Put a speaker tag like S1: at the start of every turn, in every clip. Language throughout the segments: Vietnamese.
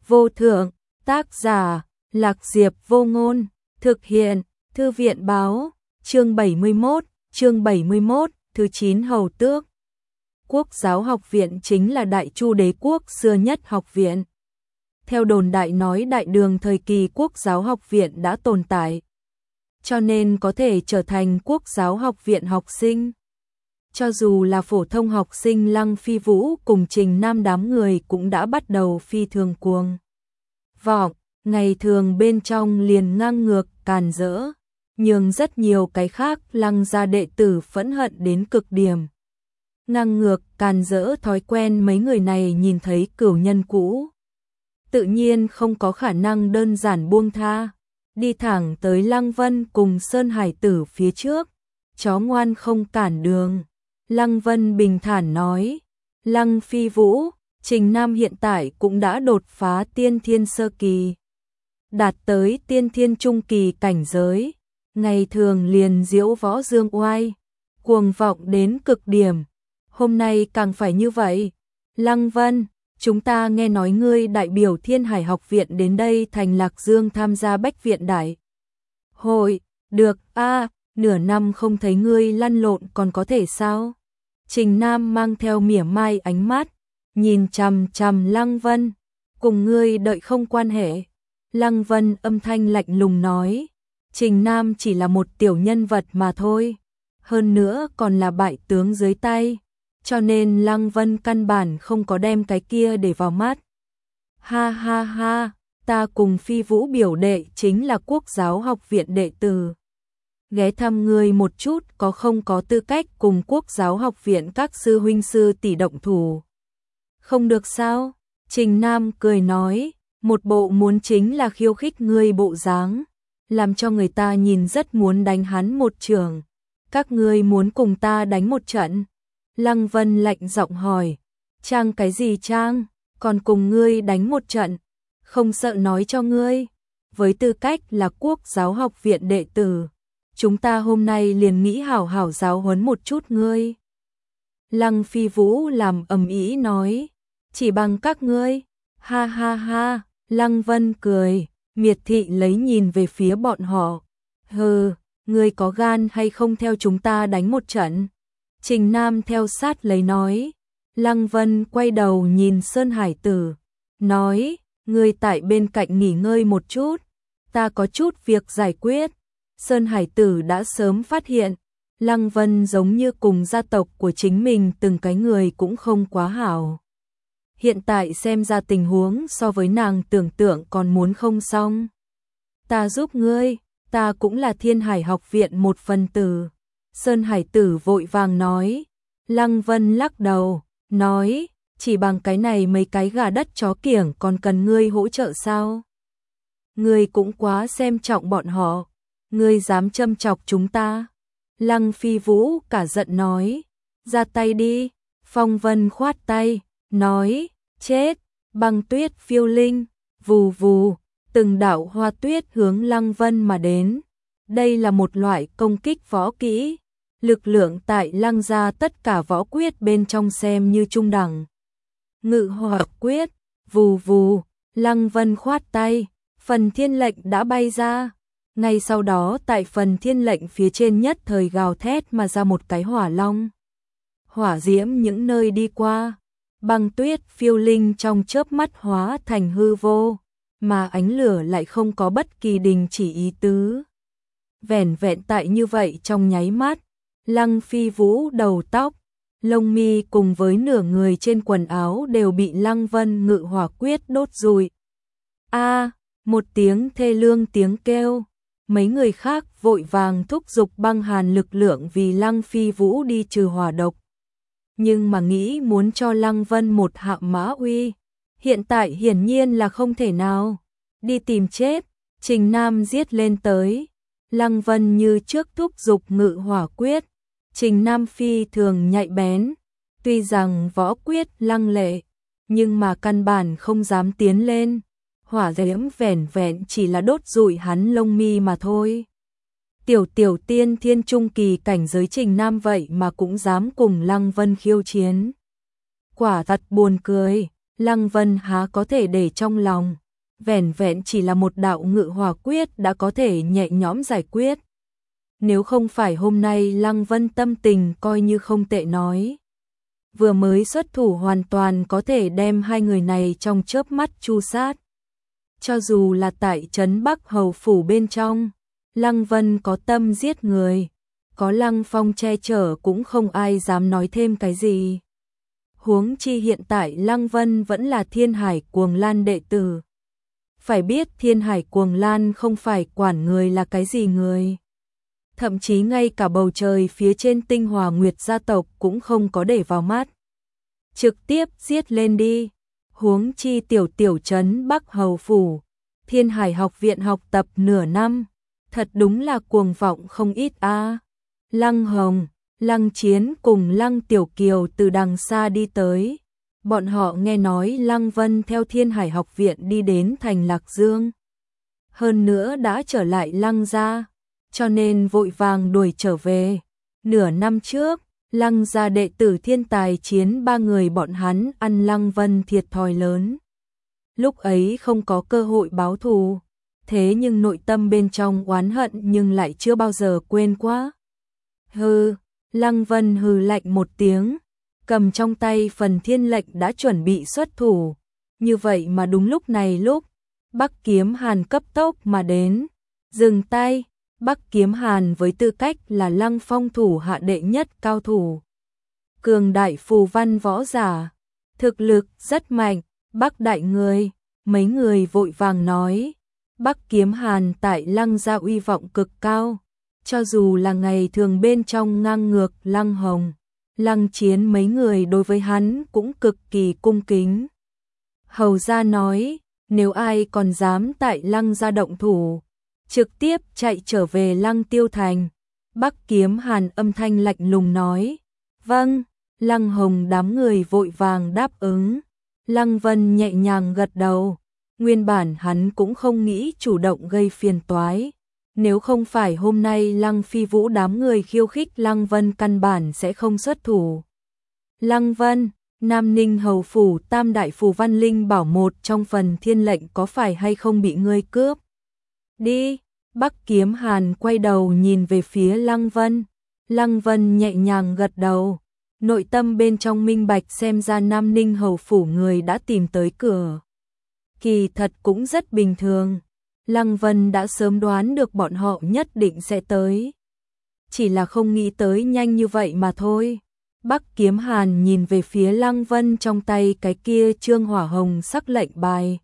S1: vô thượng, tác giả, Lạc Diệp Vô Ngôn, thực hiện, Thư viện báo, chương 71, thứ 9 Hầu Tước. Quốc giáo học viện chính là Đại Chu đế quốc xưa nhất học viện. Theo đồn đại nói Đại Đường thời kỳ Quốc giáo học viện đã tồn tại, cho nên có thể trở thành Quốc giáo học viện học sinh. Cho dù là phổ thông học sinh, Lăng Phi Vũ cùng Trình Nam đám người cũng đã bắt đầu phi thường cuồng vọng, ngày thường bên trong liền ngang ngược càn rỡ, nhưng rất nhiều cái khác Lăng gia đệ tử phẫn hận đến cực điểm. Ngang ngược càn rỡ thói quen mấy người này nhìn thấy cửu nhân cũ, tự nhiên không có khả năng đơn giản buông tha, đi thẳng tới Lăng Vân cùng Sơn Hải Tử phía trước, chó ngoan không cản đường. Lăng Vân bình thản nói, Lăng Phi Vũ, Trình Nam hiện tại cũng đã đột phá tiên thiên sơ kỳ, đạt tới tiên thiên trung kỳ cảnh giới, ngày thường liền diễu võ dương oai, cuồng vọng đến cực điểm, hôm nay càng phải như vậy. Lăng Vân, chúng ta nghe nói ngươi đại biểu Thiên Hải học viện đến đây thành Lạc Dương tham gia Bách viện đại hội, được a, nửa năm không thấy ngươi lăn lộn còn có thể sao? Trình Nam mang theo mỉa mai ánh mắt, nhìn chằm chằm Lăng Vân, cùng ngươi đợi không quan hệ. Lăng Vân âm thanh lạnh lùng nói, Trình Nam chỉ là một tiểu nhân vật mà thôi, hơn nữa còn là bại tướng dưới tay, cho nên Lăng Vân căn bản không có đem cái kia để vào mắt. Ha ha ha, ta cùng Phi Vũ biểu đệ chính là Quốc giáo học viện đệ tử, ghé thăm ngươi một chút có không có tư cách cùng Quốc giáo học viện các sư huynh sư tỷ động thủ. Không được sao? Trình Nam cười nói, một bộ muốn chính là khiêu khích ngươi bộ dáng, làm cho người ta nhìn rất muốn đánh hắn một chưởng. Các ngươi muốn cùng ta đánh một trận? Lăng Vân lạnh giọng hỏi, trang cái gì trang, còn cùng ngươi đánh một trận, không sợ nói cho ngươi, với tư cách là Quốc giáo học viện đệ tử, chúng ta hôm nay liền nghĩ hảo hảo giáo huấn một chút ngươi. Lăng Phi Vũ làm ầm ĩ nói, chỉ bằng các ngươi, ha ha ha. Lăng Vân cười, miệt thị lấy nhìn về phía bọn họ, hừ, ngươi có gan hay không theo chúng ta đánh một trận? Trình Nam theo sát lấy nói. Lăng Vân quay đầu nhìn Sơn Hải Tử, nói, ngươi tại bên cạnh nghỉ ngơi một chút, ta có chút việc giải quyết. Sơn Hải Tử đã sớm phát hiện, Lăng Vân giống như cùng gia tộc của chính mình từng cái người cũng không quá hảo. Hiện tại xem ra tình huống so với nàng tưởng tượng còn muốn không xong. Ta giúp ngươi, ta cũng là Thiên Hải học viện một phần tử. Sơn Hải Tử vội vàng nói. Lăng Vân lắc đầu, nói, chỉ bằng cái này mấy cái gà đất chó kiểng còn cần ngươi hỗ trợ sao? Ngươi cũng quá xem trọng bọn họ, ngươi dám châm chọc chúng ta. Lăng Phi Vũ cả giận nói, ra tay đi. Phong Vân khoát tay, nói, chết. Băng tuyết phiêu linh, vù vù, từng đạo hoa tuyết hướng Lăng Vân mà đến. Đây là một loại công kích võ kỹ, lực lượng tại Lăng gia tất cả võ quyết bên trong xem như trung đẳng. Ngự hỏa quyết, vù vù, Lăng Vân khoát tay, phần thiên lệnh đã bay ra. Ngay sau đó tại phần thiên lệnh phía trên nhất thời gào thét mà ra một cái hỏa long. Hỏa diễm những nơi đi qua, băng tuyết phiêu linh trong chớp mắt hóa thành hư vô, mà ánh lửa lại không có bất kỳ đình chỉ ý tứ. Vẻn vẹn tại như vậy trong nháy mắt, Lăng Phi Vũ đầu tóc, lông mi cùng với nửa người trên quần áo đều bị Lăng Vân ngự hỏa quyết đốt rụi. A, một tiếng thê lương tiếng kêu, mấy người khác vội vàng thúc giục băng hàn lực lượng vì Lăng Phi Vũ đi trừ hỏa độc. Nhưng mà nghĩ muốn cho Lăng Vân một hạ mã uy, hiện tại hiển nhiên là không thể nào. Đi tìm chết, Trình Nam giết lên tới. Lăng Vân như trước thúc giục ngự hỏa quyết, Trình Nam phi thường nhạy bén, tuy rằng võ quyết lăng lệ, nhưng mà căn bản không dám tiến lên, hỏa diễm vẻn vẹn chỉ là đốt rụi hắn lông mi mà thôi. Tiểu tiên thiên trung kỳ cảnh giới Trình Nam vậy mà cũng dám cùng Lăng Vân khiêu chiến. Quả thật buồn cười, Lăng Vân há có thể để trong lòng, vẻn vẹn chỉ là một đạo ngự hỏa quyết đã có thể nhẹ nhõm giải quyết. Nếu không phải hôm nay Lăng Vân tâm tình coi như không tệ nói, vừa mới xuất thủ hoàn toàn có thể đem hai người này trong chớp mắt chu sát. Cho dù là tại trấn Bắc Hầu phủ bên trong, Lăng Vân có tâm giết người, có Lăng Phong che chở cũng không ai dám nói thêm cái gì. Huống chi hiện tại Lăng Vân vẫn là Thiên Hải Cuồng Lan đệ tử. Phải biết Thiên Hải Cuồng Lan không phải quản người là cái gì người. Thậm chí ngay cả bầu trời phía trên Tinh Hòa Nguyệt gia tộc cũng không có để vào mắt. Trực tiếp giết lên đi. Huống chi tiểu trấn Bắc Hầu phủ, Thiên Hải học viện học tập nửa năm, thật đúng là cuồng vọng không ít a. Lăng Hồng, Lăng Chiến cùng Lăng Tiểu Kiều từ đằng xa đi tới. Bọn họ nghe nói Lăng Vân theo Thiên Hải học viện đi đến thành Lạc Dương. Hơn nữa đã trở lại Lăng gia, cho nên vội vàng đuổi trở về. Nửa năm trước, Lăng gia đệ tử thiên tài chiến 3 người bọn hắn ăn Lăng Vân thiệt thòi lớn. Lúc ấy không có cơ hội báo thù, thế nhưng nội tâm bên trong oán hận nhưng lại chưa bao giờ quên quá. Hừ, Lăng Vân hừ lạnh một tiếng, cầm trong tay phần thiên lệnh đã chuẩn bị xuất thủ. Như vậy mà đúng lúc này Bắc Kiếm Hàn cấp tốc mà đến, dừng tay. Bắc Kiếm Hàn với tư cách là Lăng Phong thủ hạ đệ nhất cao thủ, cường đại phù văn võ giả, thực lực rất mạnh. Bắc đại người, mấy người vội vàng nói, Bắc Kiếm Hàn tại Lăng gia uy vọng cực cao, cho dù là ngày thường bên trong ngang ngược Lăng Hồng, Lăng Chiến mấy người đối với hắn cũng cực kỳ cung kính. Hầu gia nói, nếu ai còn dám tại Lăng gia động thủ, trực tiếp chạy trở về Lăng Tiêu Thành. Bắc Kiếm Hàn âm thanh lạnh lùng nói, vâng. Lăng Hồng đám người vội vàng đáp ứng. Lăng Vân nhẹ nhàng gật đầu, nguyên bản hắn cũng không nghĩ chủ động gây phiền toái. Nếu không phải hôm nay Lăng Phi Vũ đám người khiêu khích Lăng Vân căn bản sẽ không xuất thủ. Lăng Vân, Nam Ninh Hầu phủ tam đại phù văn linh bảo một trong phần thiên lệnh có phải hay không bị ngươi cướp? Đi. Bắc Kiếm Hàn quay đầu nhìn về phía Lăng Vân. Lăng Vân nhẹ nhàng gật đầu, nội tâm bên trong minh bạch xem ra Nam Ninh Hầu phủ người đã tìm tới cửa. Kỳ thật cũng rất bình thường, Lăng Vân đã sớm đoán được bọn họ nhất định sẽ tới. Chỉ là không nghĩ tới nhanh như vậy mà thôi. Bắc Kiếm Hàn nhìn về phía Lăng Vân trong tay cái kia trương hỏa hồng sắc lệnh bài,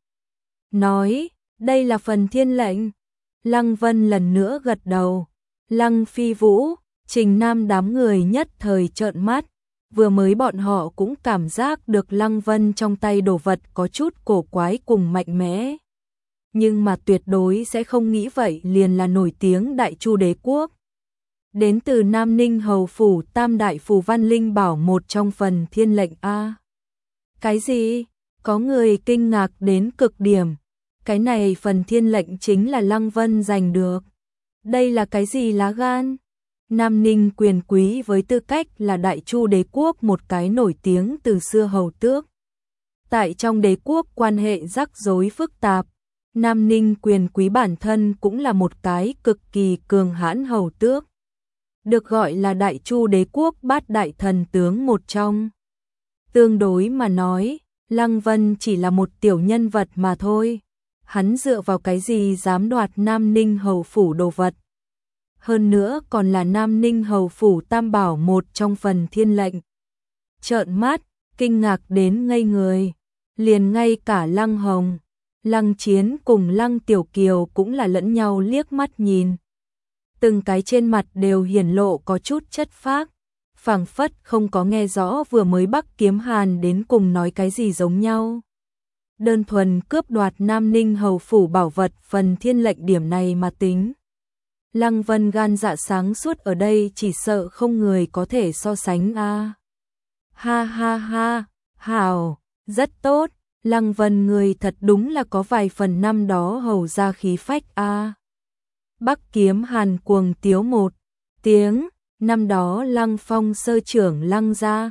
S1: nói, đây là phần thiên lệnh. Lăng Vân lần nữa gật đầu. Lăng Phi Vũ, Trình Nam đám người nhất thời trợn mắt. Vừa mới bọn họ cũng cảm giác được Lăng Vân trong tay đồ vật có chút cổ quái cùng mạnh mẽ. Nhưng mà tuyệt đối sẽ không nghĩ vậy liền là nổi tiếng Đại Chu Đế Quốc. Đến từ Nam Ninh Hầu phủ tam đại phù văn linh bảo một trong phần thiên lệnh A. Cái gì? Có người kinh ngạc đến cực điểm. Cái này phần thiên lệnh chính là Lăng Vân giành được. Đây là cái gì lá gan? Nam Ninh quyền quý với tư cách là Đại Chu Đế Quốc một cái nổi tiếng từ xưa hầu tước. Tại trong đế quốc quan hệ rắc rối phức tạp, Nam Ninh quyền quý bản thân cũng là một cái cực kỳ cường hãn hầu tước. Được gọi là Đại Chu Đế Quốc bát đại thần tướng một trong. Tương đối mà nói, Lăng Vân chỉ là một tiểu nhân vật mà thôi. Hắn dựa vào cái gì dám đoạt Nam Ninh Hầu phủ đồ vật? Hơn nữa còn là Nam Ninh Hầu phủ tam bảo một trong phần thiên lệnh. Trợn mắt, kinh ngạc đến ngây người. Liền ngay cả Lăng Hồng, Lăng Chiến cùng Lăng Tiểu Kiều cũng là lẫn nhau liếc mắt nhìn. Từng cái trên mặt đều hiển lộ có chút chất phác, phảng phất không có nghe rõ vừa mới Bắc Kiếm Hàn đến cùng nói cái gì giống nhau. Đơn thuần cướp đoạt Nam Ninh Hầu phủ bảo vật phần thiên lệnh điểm này mà tính. Lăng Vân gan dạ sáng suốt ở đây chỉ sợ không người có thể so sánh a. Ha ha ha, hảo, rất tốt, Lăng Vân người thật đúng là có vài phần năm đó hầu ra khí phách a. Bắc Kiếm Hàn cuồng tiếu một tiếng, năm đó Lăng Phong sơ trưởng Lăng gia,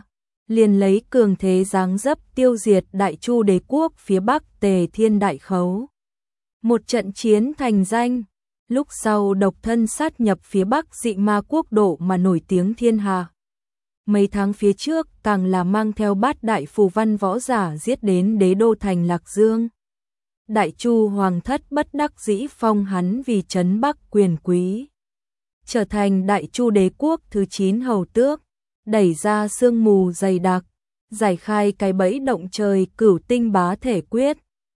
S1: liền lấy cường thế giáng dấp tiêu diệt Đại Chu đế quốc phía Bắc Tề Thiên Đại Khấu. Một trận chiến thành danh, lúc sau độc thân sát nhập phía Bắc Dị Ma quốc độ mà nổi tiếng thiên hạ. Mấy tháng phía trước càng là mang theo bát đại phù văn võ giả giết đến đế đô thành Lạc Dương. Đại Chu hoàng thất bất đắc dĩ phong hắn vì trấn Bắc quyền quý, trở thành Đại Chu đế quốc thứ 9 hầu tước, đẩy ra sương mù dày đặc, giải khai cái bẫy động trời Cửu Tinh Bá Thể Quyết,